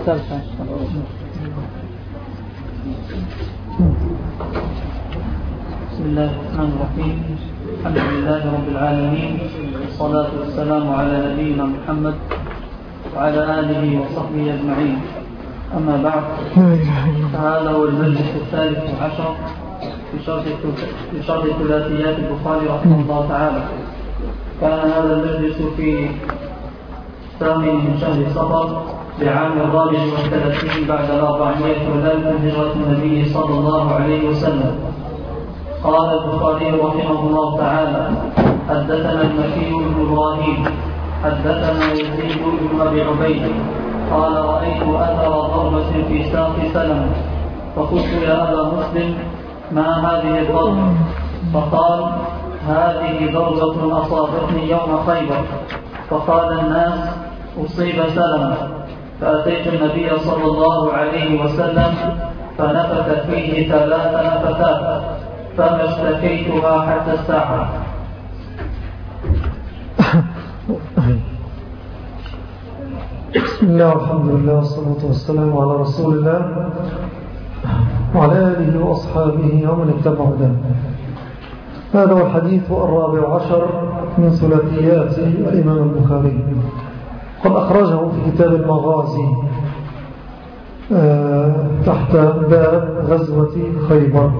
الثالثة. بسم الله الرحمن الرحيم. الحمد لله رب العالمين، والصلاة والسلام على نبينا محمد وعلى آله وصحبه أجمعين. أما بعد، فهذا هو المجلس الثالث عشر في شرح ثلاثيات البخاري رحمه الله تعالى. كان هذا المجلس في 8 من شهر صفر لعام 34 بعد 400 من هجرة النبي صلى الله عليه وسلم. قال البخاري رحمه الله تعالى: حدثنا المكي بن إبراهيم حدثنا يزيد بن أبي عبيد قال: رأيت أثر ضربة في ساق سلمة، فقلت: يا أبا مسلم، ما هذه الضربة؟ فقال: هذه ضربة أصابتني يوم خيبر. فقال الناس: أصيب سلمة. فأتيت النبي صلى الله عليه وسلم فنفث فيه 3 نفثات، فما اشتكيتها حتى الساعة. بسم الله والحمد لله والصلاة والسلام على رسول الله وعلى آله وأصحابه ومن اتبع هداه. هذا هو الحديث 14 من ثلاثيات الإمام البخاري، قد أخرجه في كتاب المغازي تحت باب غزوة خيبر.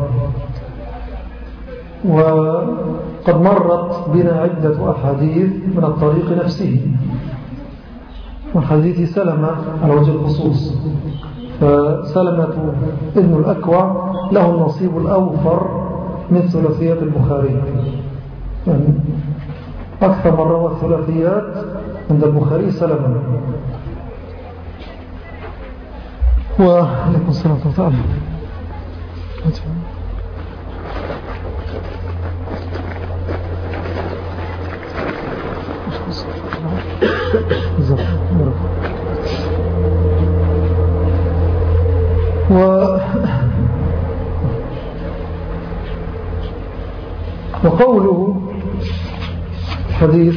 وقد مرت بنا عدة أحاديث من الطريق نفسه، والحديث سلمة على وجه الخصوص، فسلمة ابن الأكوع له النصيب الأوفر من ثلاثيات البخاري، يعني أكثر من روى الثلاثيات عند البخاري سلمة. وعليكم السلام ورحمة الله. وقوله حديث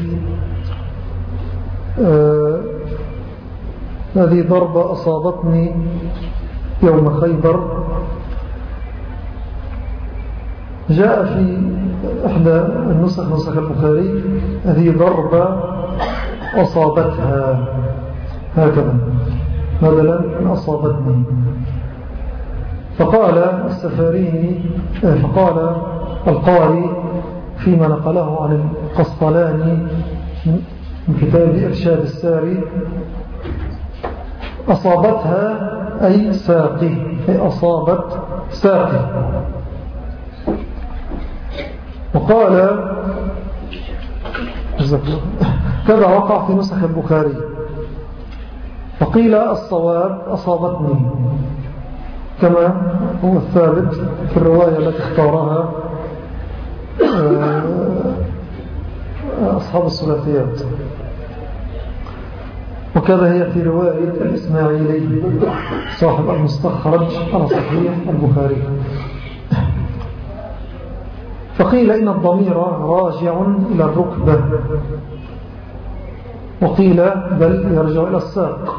هذه ضربة أصابتني يوم خيبر، جاء في إحدى النسخ، نسخ البخاري: هذه ضربة أصابتها، هكذا بدلا من أصابتني. فقال السفاريني، فقال القاري فيما نقله عن القسطلاني من كتاب إرشاد الساري: أصابتها أي ساقي، أي أصابت ساقي. وقال كذا وقع في نسخ البخاري. فقيل الصواب أصابتني، كما هو الثابت في الرواية التي اختارها أصحاب الثلاثيات، وكذا هي في رواية الإسماعيلي صاحب المستخرج على صحيح البخاري. فقيل إن الضمير راجع إلى الركبة، وقيل بل يرجع إلى الساق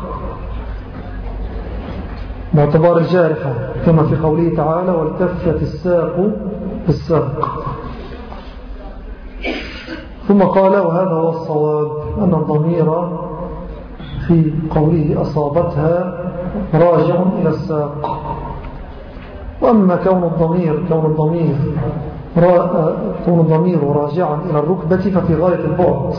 باعتبار الجارحة، كما في قوله تعالى: والتفت الساق بالساق. ثم قال: وهذا هو الصواب، أن الضمير في قوله أصابتها راجع إلى الساق. وأما كون الضمير راجعا إلى الركبة ففي غاية البعد.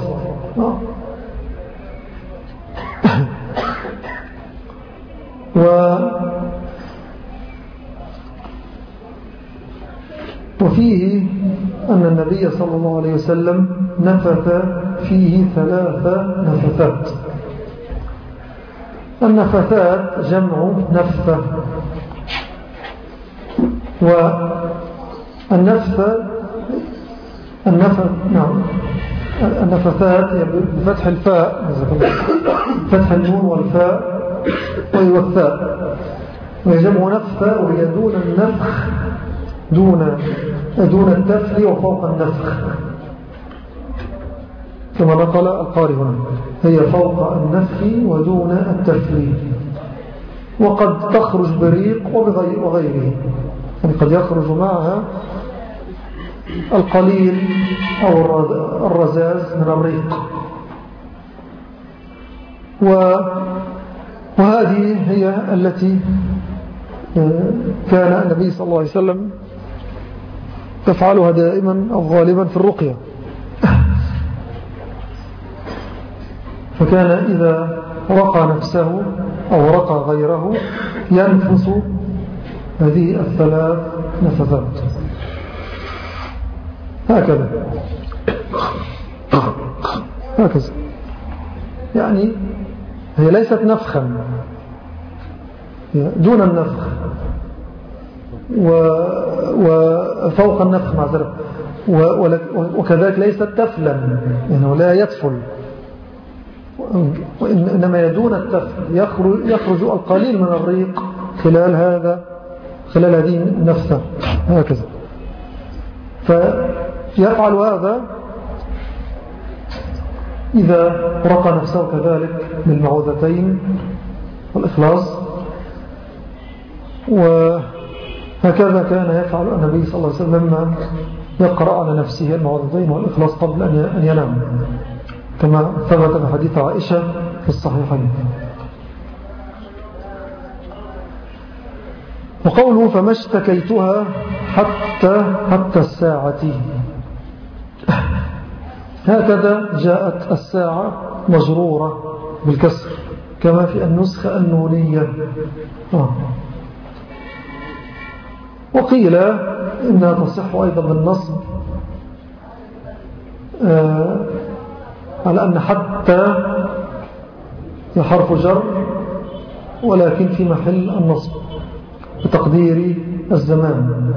وفيه أن النبي صلى الله عليه وسلم نفث فيه 3 نفثات. النفثات جمع نفثة، النفثات بفتح الفاء، فتح النون والفاء والثاء، ويجمع نفثة، وهي دون النفخ، دون التفل وفوق النفخ، كما نقل القارئ هنا، هي فوق النفخ ودون التفل. وقد تخرج بريق وغيره، يعني قد يخرج معها القليل أو الرذاذ من الريق. وهذه هي التي كان النبي صلى الله عليه وسلم يفعلها دائما أو غالبا في الرقية. فكان إذا رقى نفسه أو رقى غيره ينفس هذه الثلاث نفثات هكذا، يعني هي ليست نفخا، دون النفخ وفوق النفخ معذرة، وكذلك ليست تفلا، يعني لا يتفل، إنما يدون التفل، يخرج القليل من الريق خلال هذه النفثة هكذا. فيفعل هذا إذا رقى نفسه كذلك بالمعوذتين والإخلاص. وهكذا كان يفعل النبي صلى الله عليه وسلم لما يقرأ على نفسه المعوذتين والإخلاص قبل أن ينام، كما ثبت في حديث عائشة في الصحيحين. وقوله فما اشتكيتها حتى الساعة، هكذا جاءت الساعة مجرورة بالكسر كما في النسخة النونية. وقيل إنها تصح أيضا بالنصب على أن حتى حرف جر ولكن في محل النصب بتقدير الزمان.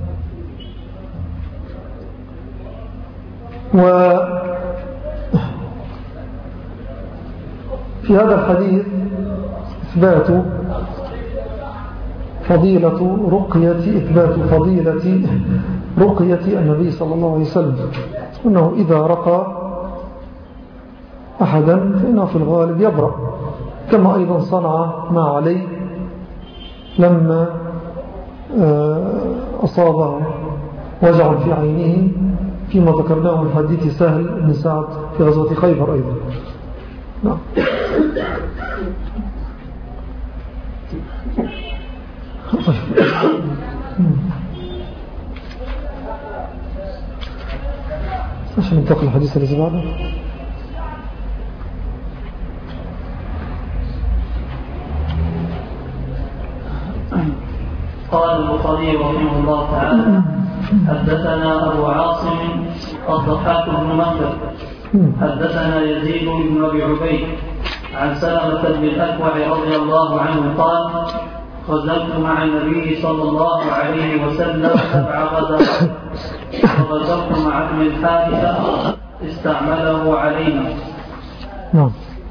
وفي هذا الحديث إثبات فضيلة رقية النبي صلى الله عليه وسلم، أنه إذا رقى أحدا فإنه في الغالب يبرأ، كما أيضا صنع ما عليه لما أصابه وجع في عينه فيما ذكرناه من حديث سهل بن سعد في غزوة خيبر أيضا. نعم. عشان ننتقل الحديث الذي بعده. قال البخاري رحمه الله تعالى حدثنا أبو عاصم الضحاك بن مخلد حدثنا يزيد بن أبي عبيد عن سلمة بن الأكوع رضي الله عنه قال غزوت مع النبي صلى الله عليه وسلم 7 غزوات، وغزوت مع ابن الحارثة استعمله علينا. نعم.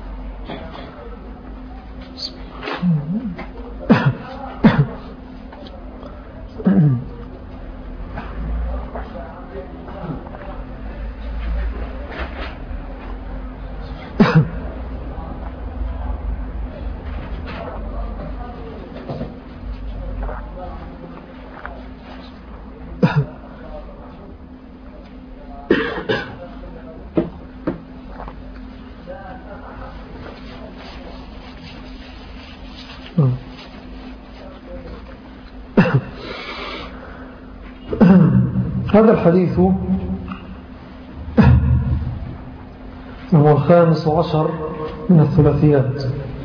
هذا الحديث هو 15 من الثلاثيات،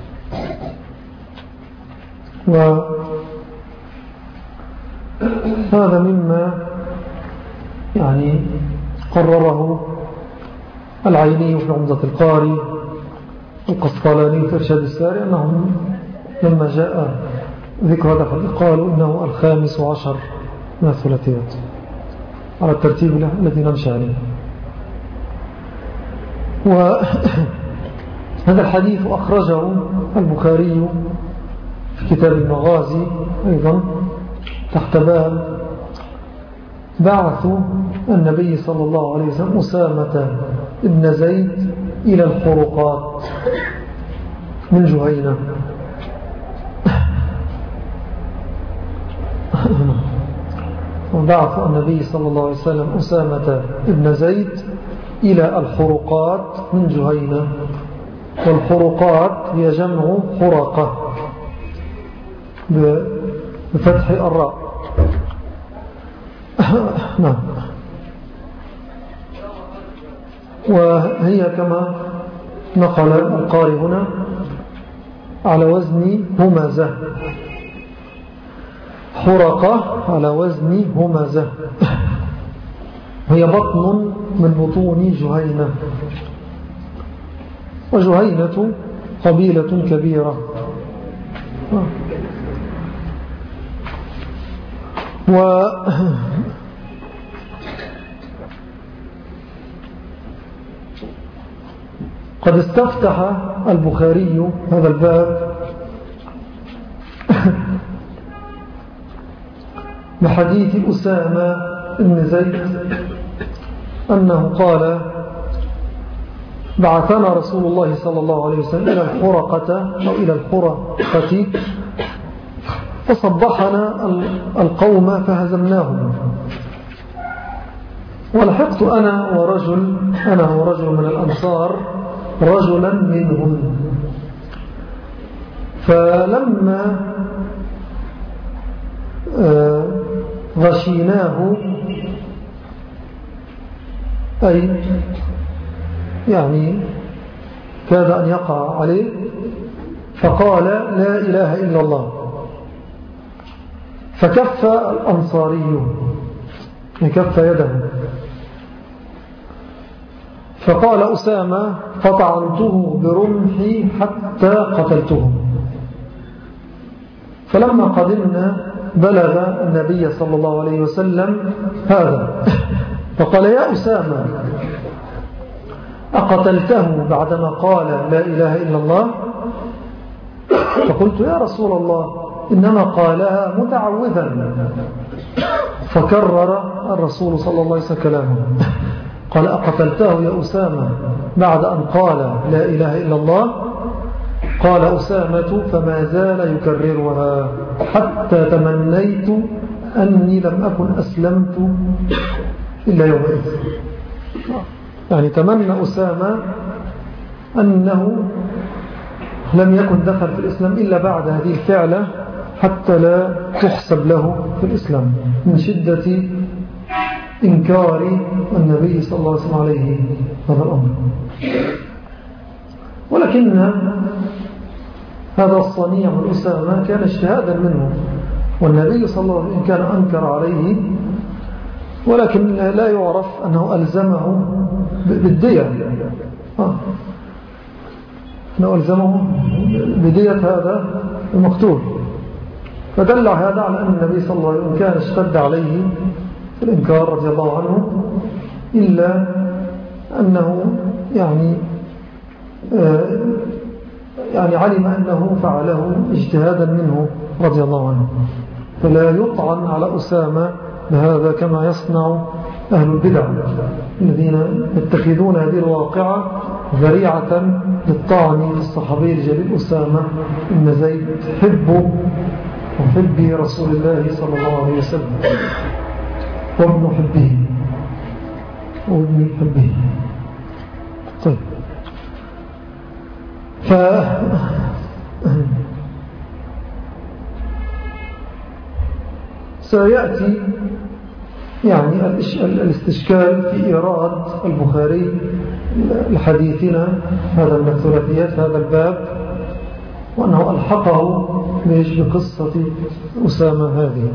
وهذا مما يعني قرره العيني في عمدة القاري والقسطلاني في إرشاد الساري، أنهم لما جاء ذكر هذا الحديث قالوا إنه 15 من الثلاثيات على الترتيب الذي نمشي عليه. وهذا الحديث أخرجه البخاري في كتاب المغازي أيضا تحت باب بعث النبي صلى الله عليه وسلم أسامة ابن زيد إلى الخرقات من جهينة. وبعث النبي صلى الله عليه وسلم أسامة بن زيد إلى الحرقات من جهينة. والحرقات هي جمع حرقة بفتح الراء. نعم. وهي كما نقل القارئ هنا على وزن همزة. حرقة على وزن همزة، هي بطن من بطون جهينة. وجهينة قبيلة كبيرة. قد استفتح البخاري هذا الباب بحديث أسامة بن زيد أنه قال: بعثنا رسول الله صلى الله عليه وسلم إلى الحرقة أو إلى الحرقة فصبحنا القوم فهزمناهم، ولحقت أنا ورجل من الأنصار رجلا منهم، فلما غشيناه أي يعني كاد أن يقع عليه فقال: لا إله إلا الله. فكف الأنصاري، كف يده، فقال أسامة: فطعنته برمحي حتى قتلته. فلما قدمنا بلغ النبي صلى الله عليه وسلم هذا، فقال: يا أسامة، أقتلته بعدما قال لا إله إلا الله؟ فقلت: يا رسول الله، إنما قالها متعوذا. فكرر الرسول صلى الله عليه وسلم كلامه، قال: أقتلته يا أسامة بعد أن قال لا إله إلا الله؟ قال أسامة: فما زال يكررها حتى تمنيت أني لم أكن أسلمت إلا يومئذ. يعني تمنى أسامة أنه لم يكن دخل في الإسلام إلا بعد هذه الفعلة حتى لا تحسب له في الإسلام من شدة إنكار النبي صلى الله عليه وسلم عليه هذا الأمر. ولكن هذا الصنيع من أسامة كان اجتهادا منه، والنبي صلى الله عليه وسلم كان أنكر عليه، ولكن لا يعرف أنه ألزمه بالدية، أنه ألزمه بدية هذا المقتول. فدل هذا على أن النبي صلى الله عليه وسلم كان اشتد عليه في الإنكار رضي الله عنه، إلا أنه يعني علم أنه فعله اجتهادا منه رضي الله عنه، فلا يطعن على أسامة بهذا كما يصنع أهل البدع الذين يتخذون هذه الواقعة ذريعة للطعن في الصحابي الجليل أسامة بن زيد حب وحب رسول الله صلى الله عليه وسلم وابن حبه. طيب، سيأتي يعني الاستشكال في إيراد البخاري لحديثنا هذا من الثلاثيات هذا الباب، وأنه ألحقه بقصة أسامة هذه.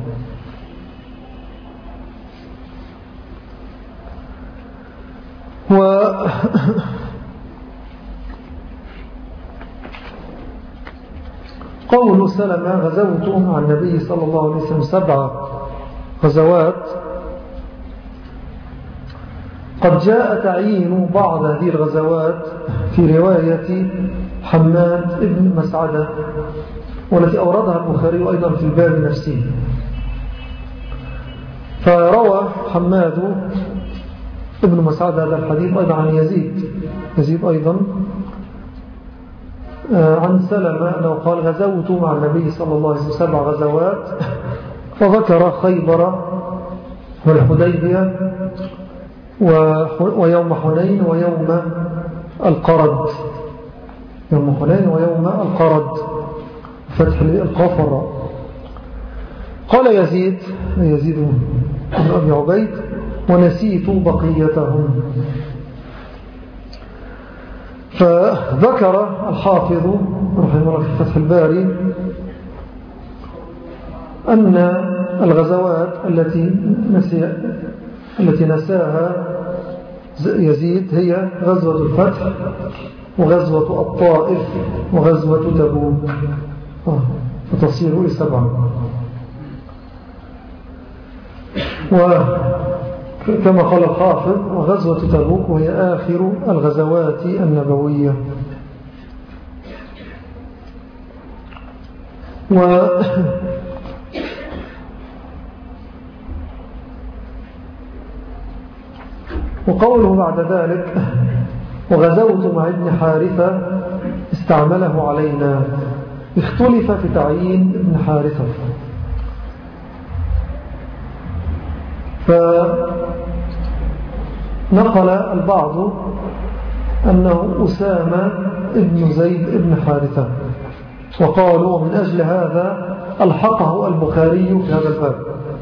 قول سلمة: غزوت مع النبي صلى الله عليه وسلم 7 غزوات. قد جاء تعيين بعض هذه الغزوات في رواية حماد بن مسعدة، والتي أوردها البخاري أيضا في الباب نفسه. فروى حماد ابن مسعدة هذا الحديث أيضا عن يزيد أيضا عن سلمة أنه قال: غزوت مع النبي صلى الله عليه وسلم 7 غزوات. فذكر خيبر والحديبية ويوم حنين ويوم القرد، يوم حنين ويوم القرد، فتح القاف والراء. قال يزيد بن أبي عبيد: ونسيت بقيتهم. فذكر الحافظ رحمه الله في فتح الباري أن الغزوات التي نساها يزيد هي غزوة الفتح وغزوة الطائف وغزوة تبوك، فتصير 7. وكما قال الحافظ: وغزوة تبوك وهي آخر الغزوات النبوية. وقوله بعد ذلك: وغزوت مع ابن حارثة استعمله علينا، اختلف في تعيين ابن حارثة. فنقل البعض أنه أسامة ابن زيد ابن حارثة، وقالوا من أجل هذا ألحقه البخاري في هذا الباب،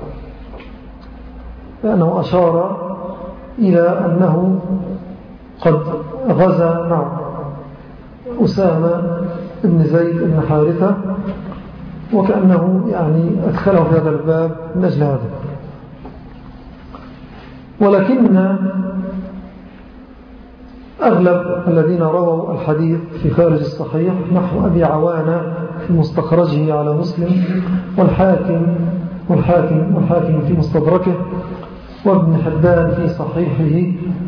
لأنه أشار إلى أنه قد غزا مع أسامة ابن زيد ابن حارثة، وكأنه يعني أدخله في هذا الباب من أجل هذا. ولكن أغلب الذين رووا الحديث في خارج الصحيح نحو أبي عوانة في مستخرجه على مسلم، والحاكم في مستدركه، وابن حبان في صحيحه،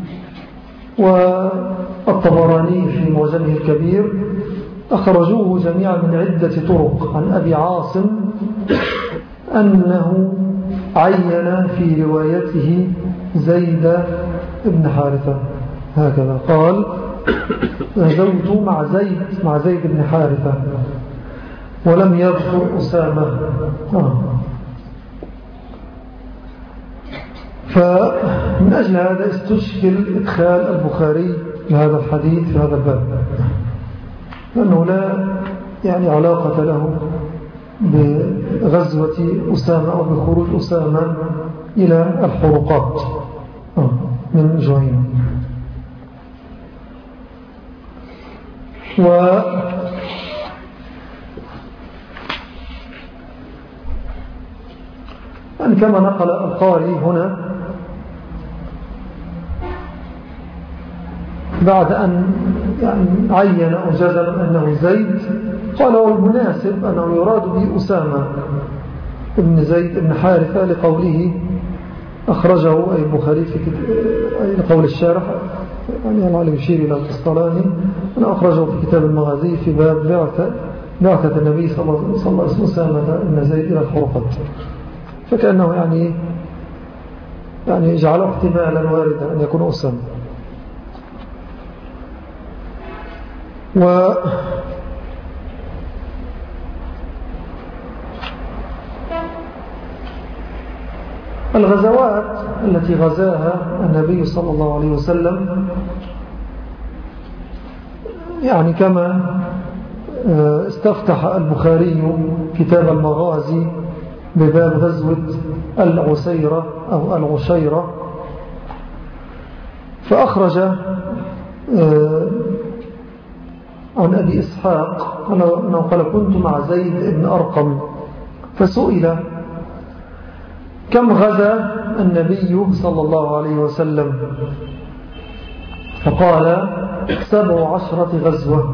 والطبراني في معجمه الكبير، أخرجوه جميعا من عدة طرق عن أبي عاصم أنه عين في روايته زيد بن حارثة، هكذا قال: غزوت مع زيد بن حارثة، ولم يذكر أسامة. فمن أجل هذا استشكل إدخال البخاري لهذا الحديث في هذا الباب، لأنه لا يعني علاقة له بغزوة أسامة أو بخروج أسامة إلى الحروقات من جهينة. يعني كما نقل القاري هنا بعد أن يعني عين أو جزم أنه زيد، قال: والمناسب أنه يراد به أسامة ابن زيد ابن حارثة، لقوله أخرجه أي البخاري في لقول الشارح يعني العلم يشير إلى القسطلاني أنه أخرجه في كتاب المغازي في باب بعثة النبي صلى الله عليه وسلم أسامة ابن زيد إلى الحروقات، فكأنه يعني جعله احتمالا واردا أن يكون أسامة. الغزوات التي غزاها النبي صلى الله عليه وسلم يعني كما استفتح البخاري كتاب المغازي بباب غزوة العسيرة أو العشيرة، فأخرج عن أبي إسحاق أنه قال: كنت مع زيد بن أرقم، فسئل: كم غزا النبي صلى الله عليه وسلم؟ فقال: 17 غزوة.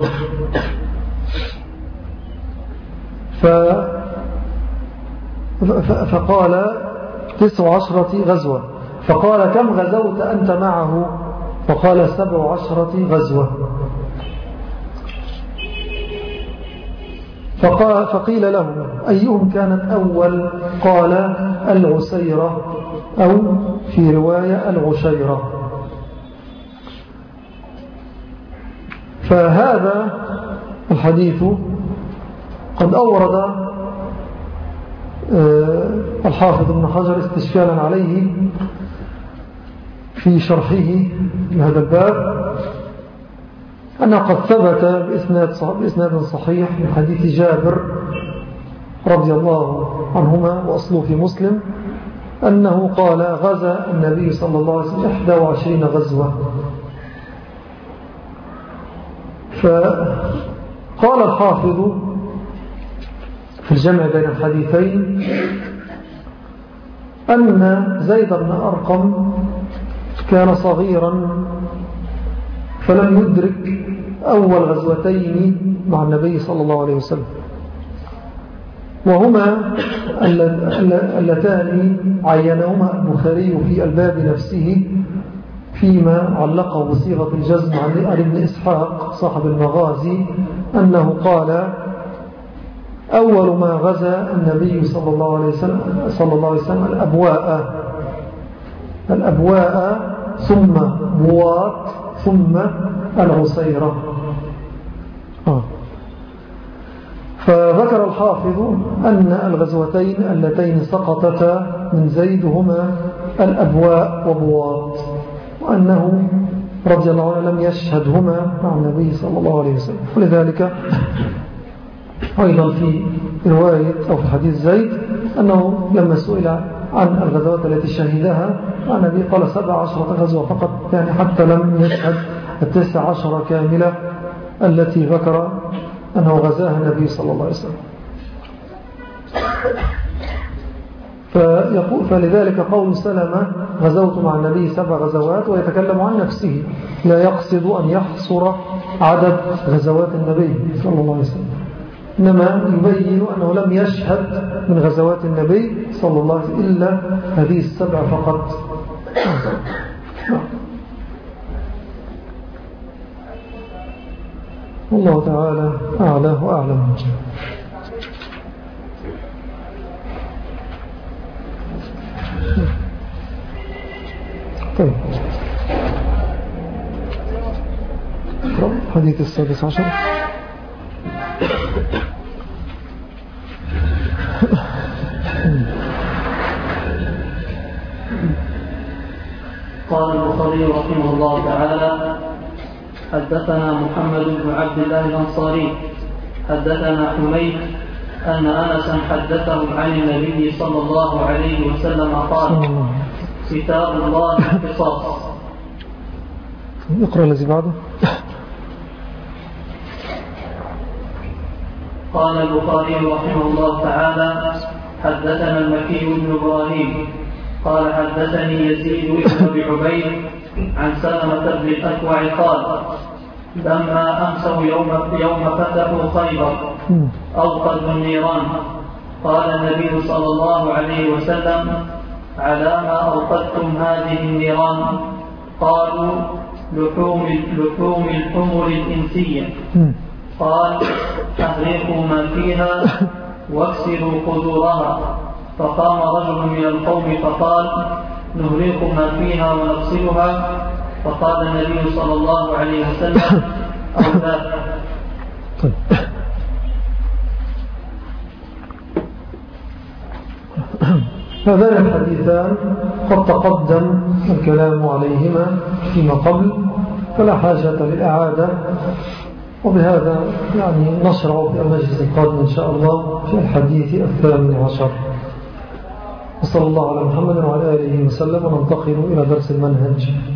فقال: 19 غزوة. فقال: كم غزوت أنت معه؟ فقال: 17 غزوة. فقيل له: أيهم كانت أول؟ قال: العسيرة، أو في رواية العشيرة. فهذا الحديث قد أورد الحافظ ابن حجر استشكالا عليه في شرحه لهذا الباب أنه قد ثبت بإسناد صحيح من حديث جابر رضي الله عنهما وأصله في مسلم أنه قال غزا النبي صلى الله عليه وسلم 21 غزوة. فقال الحافظ في الجمع بين الحديثين أن زيد بن أرقم كان صغيرا فلم يدرك أول غزوتين مع النبي صلى الله عليه وسلم، وهما اللتان عينهما البخاري في الباب نفسه فيما علقه بصيغة الجزم عن ابن إسحاق صاحب المغازي أنه قال أول ما غزا النبي صلى الله عليه وسلم الأبواء ثم بواط ثم العسيرة. فذكر الحافظ أن الغزوتين اللتين سقطتا من زيد هما الأبواء وبواط، وأنه رضي الله عنه لم يشهدهما مع النبي صلى الله عليه وسلم. ولذلك أيضا في رواية أو في حديث زيد أنه لما سئل عن الغزوات التي شهدها النبي قال 17 غزوة فقط، يعني حتى لم يشهد 19 كاملة التي ذكر أنه غزاها النبي صلى الله عليه وسلم. فلذلك قول سلمة غزوت مع النبي 7 غزوات ويتكلم عن نفسه، لا يقصد أن يحصر عدد غزوات النبي صلى الله عليه وسلم، إنما يبين أنه لم يشهد من غزوات النبي صلى الله عليه وسلم إلا هذه 7 فقط. والله تعالى أعلى وأعلم. طيب حديث 16. قال البخاري رحمه الله تعالى حدثنا محمد بن عبد الله الأنصاري حدثنا حميد أن أنسا حدثه عن النبي صلى الله عليه وسلم قال كتاب الله القصاص. اقرأ الذي بعده. قال البخاري رحمه الله تعالى حدثنا المكي بن إبراهيم قال حدثني يزيد بن أبي عبيد عن سلمة بن الأكوع قال لما أمسوا يوم فتحوا خيبر أوقدوا النيران قال النبي صلى الله عليه وسلم على ما أوقدتم هذه النيران؟ قالوا لحوم الحمر الإنسية. قال أحرقوا ما فيها واكسروا قدورها. فقام رجل من القوم فقال نهرق ما فيها ونغسلها. فقال النبي صلى الله عليه وسلم أو لا. هذان الحديثان قد تقدم الكلام عليهما فيما قبل فلا حاجة للإعادة، وبهذا يعني نشرع في المجلس القادم إن شاء الله في الحديث 18. وصلى الله على محمد وعلى آله وسلم، وننتقل إلى درس المنهج.